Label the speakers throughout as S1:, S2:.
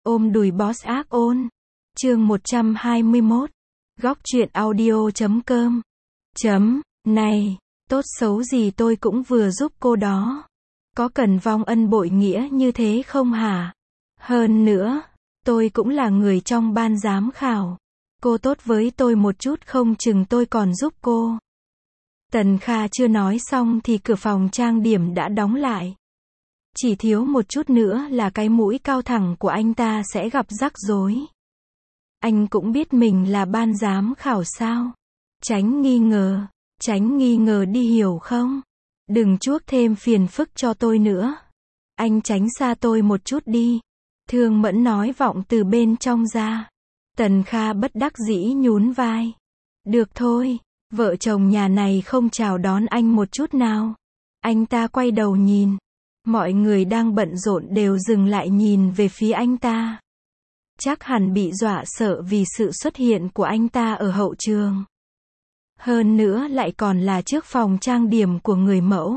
S1: Ôm đùi boss ác ôn. Chương 121. Góc truyện audio.com. Này, tốt xấu gì tôi cũng vừa giúp cô đó. Có cần vong ân bội nghĩa như thế không hả? Hơn nữa, tôi cũng là người trong ban giám khảo. Cô tốt với tôi một chút không chừng tôi còn giúp cô. Tần Kha chưa nói xong thì cửa phòng trang điểm đã đóng lại. Chỉ thiếu một chút nữa là cái mũi cao thẳng của anh ta sẽ gặp rắc rối. Anh cũng biết mình là ban giám khảo sao? Tránh nghi ngờ đi hiểu không? Đừng chuốc thêm phiền phức cho tôi nữa. Anh tránh xa tôi một chút đi. Thương Mẫn nói vọng từ bên trong ra. Tần Kha bất đắc dĩ nhún vai. Được thôi, vợ chồng nhà này không chào đón anh một chút nào. Anh ta quay đầu nhìn. Mọi người đang bận rộn đều dừng lại nhìn về phía anh ta. Chắc hẳn bị dọa sợ vì sự xuất hiện của anh ta ở hậu trường. Hơn nữa lại còn là trước phòng trang điểm của người mẫu.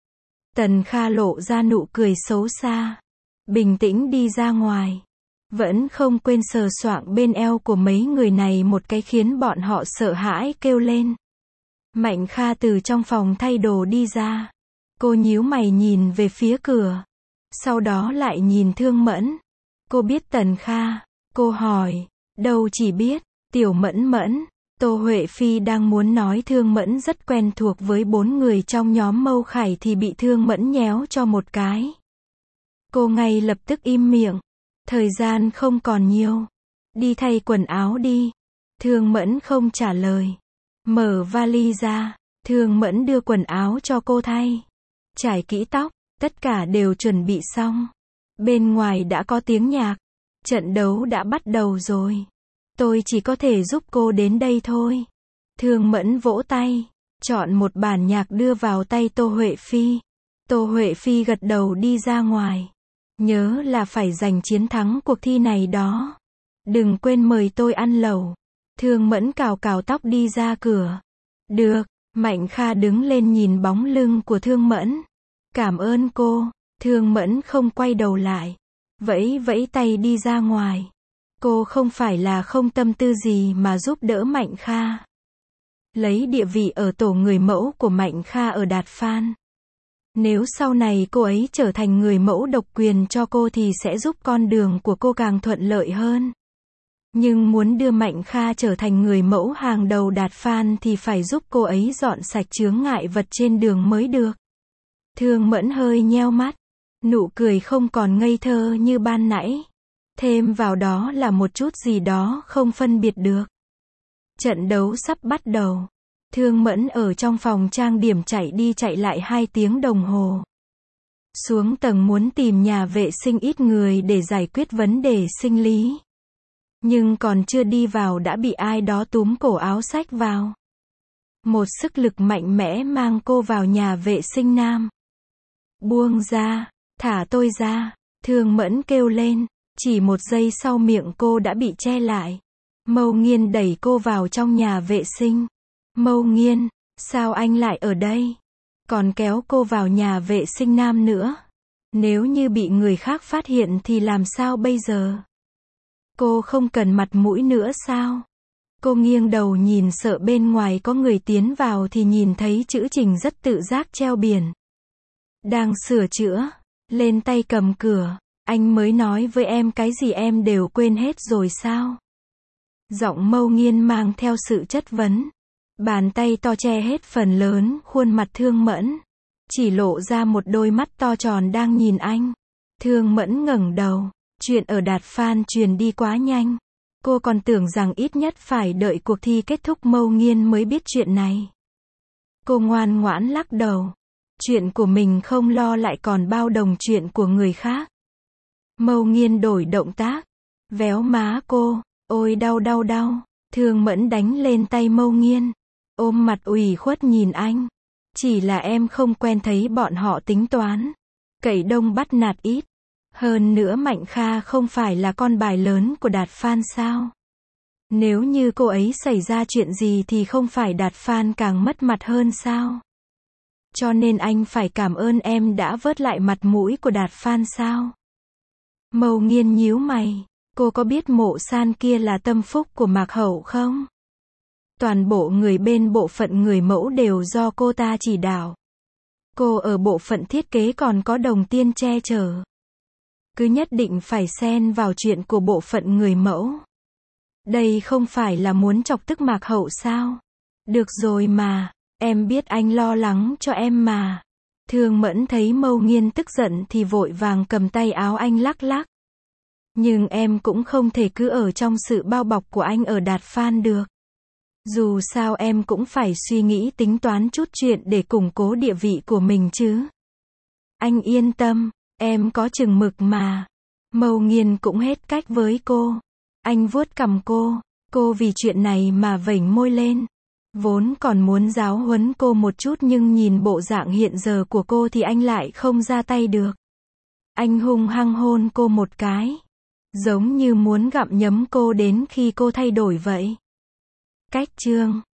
S1: Tần Kha lộ ra nụ cười xấu xa. Bình tĩnh đi ra ngoài. Vẫn không quên sờ soạng bên eo của mấy người này một cái khiến bọn họ sợ hãi kêu lên. Mạnh Kha từ trong phòng thay đồ đi ra. Cô nhíu mày nhìn về phía cửa. Sau đó lại nhìn Thương Mẫn. Cô biết Tần Kha. Cô hỏi. Đâu chỉ biết. Tiểu Mẫn Mẫn. Tô Huệ Phi đang muốn nói Thương Mẫn rất quen thuộc với 4 người trong nhóm Mâu Khải thì bị Thương Mẫn nhéo cho một cái. Cô ngay lập tức im miệng. Thời gian không còn nhiều. Đi thay quần áo đi. Thương Mẫn không trả lời. Mở vali ra. Thương Mẫn đưa quần áo cho cô thay. Trải kỹ tóc. Tất cả đều chuẩn bị xong. Bên ngoài đã có tiếng nhạc. Trận đấu đã bắt đầu rồi. Tôi chỉ có thể giúp cô đến đây thôi. Thương Mẫn vỗ tay. Chọn một bản nhạc đưa vào tay Tô Huệ Phi. Tô Huệ Phi gật đầu đi ra ngoài. Nhớ là phải giành chiến thắng cuộc thi này đó. Đừng quên mời tôi ăn lẩu. Thương Mẫn cào cào tóc đi ra cửa. Được. Mạnh Kha đứng lên nhìn bóng lưng của Thương Mẫn. Cảm ơn cô. Thương Mẫn không quay đầu lại. Vẫy vẫy tay đi ra ngoài. Cô không phải là không tâm tư gì mà giúp đỡ Mạnh Kha. Lấy địa vị ở tổ người mẫu của Mạnh Kha ở Đạt Phan. Nếu sau này cô ấy trở thành người mẫu độc quyền cho cô thì sẽ giúp con đường của cô càng thuận lợi hơn. Nhưng muốn đưa Mạnh Kha trở thành người mẫu hàng đầu Đạt Phan thì phải giúp cô ấy dọn sạch chướng ngại vật trên đường mới được. Thương Mẫn hơi nheo mắt. Nụ cười không còn ngây thơ như ban nãy. Thêm vào đó là một chút gì đó không phân biệt được. Trận đấu sắp bắt đầu. Thương Mẫn ở trong phòng trang điểm chạy đi chạy lại 2 tiếng đồng hồ. Xuống tầng muốn tìm nhà vệ sinh ít người để giải quyết vấn đề sinh lý. Nhưng còn chưa đi vào đã bị ai đó túm cổ áo xách vào. Một sức lực mạnh mẽ mang cô vào nhà vệ sinh nam. Buông ra, thả tôi ra. Thương Mẫn kêu lên. Chỉ một giây sau miệng cô đã bị che lại. Mâu Nghiên đẩy cô vào trong nhà vệ sinh. Mâu Nghiên, sao anh lại ở đây? Còn kéo cô vào nhà vệ sinh nam nữa. Nếu như bị người khác phát hiện thì làm sao bây giờ? Cô không cần mặt mũi nữa sao? Cô nghiêng đầu nhìn sợ bên ngoài có người tiến vào thì nhìn thấy chữ Trình rất tự giác treo biển. Đang sửa chữa. Lên tay cầm cửa. Anh mới nói với em cái gì em đều quên hết rồi sao? Giọng Mâu Nghiên mang theo sự chất vấn. Bàn tay to che hết phần lớn khuôn mặt Thương Mẫn. Chỉ lộ ra một đôi mắt to tròn đang nhìn anh. Thương Mẫn ngẩng đầu. Chuyện ở Đạt Phan truyền đi quá nhanh. Cô còn tưởng rằng ít nhất phải đợi cuộc thi kết thúc Mâu Nghiên mới biết chuyện này. Cô ngoan ngoãn lắc đầu. Chuyện của mình không lo lại còn bao đồng chuyện của người khác. Mâu Nghiên đổi động tác. Véo má cô. Ôi đau đau đau. Thương Mẫn đánh lên tay Mâu Nghiên. Ôm mặt ủy khuất nhìn anh. Chỉ là em không quen thấy bọn họ tính toán. Cậy đông bắt nạt ít. Hơn nữa Mạnh Kha không phải là con bài lớn của Đạt Phan sao? Nếu như cô ấy xảy ra chuyện gì thì không phải Đạt Phan càng mất mặt hơn sao? Cho nên anh phải cảm ơn em đã vớt lại mặt mũi của Đạt Phan sao? Mâu Nghiên nhíu mày. Cô có biết Mộ San kia là tâm phúc của Mạc Hậu không? Toàn bộ người bên bộ phận người mẫu đều do cô ta chỉ đạo. Cô ở bộ phận thiết kế còn có Đồng Tiên che chở. Cứ nhất định phải xen vào chuyện của bộ phận người mẫu. Đây không phải là muốn chọc tức Mạc Hậu sao? Được rồi mà, em biết anh lo lắng cho em mà. Thương Mẫn thấy Mâu Nghiên tức giận thì vội vàng cầm tay áo anh lắc lắc. Nhưng em cũng không thể cứ ở trong sự bao bọc của anh ở Đạt Phan được. Dù sao em cũng phải suy nghĩ tính toán chút chuyện để củng cố địa vị của mình chứ. Anh yên tâm, em có chừng mực mà. Mâu Nghiên cũng hết cách với cô. Anh vuốt cằm cô vì chuyện này mà vểnh môi lên. Vốn còn muốn giáo huấn cô một chút nhưng nhìn bộ dạng hiện giờ của cô thì anh lại không ra tay được. Anh hung hăng hôn cô một cái. Giống như muốn gặm nhấm cô đến khi cô thay đổi vậy. Cách chương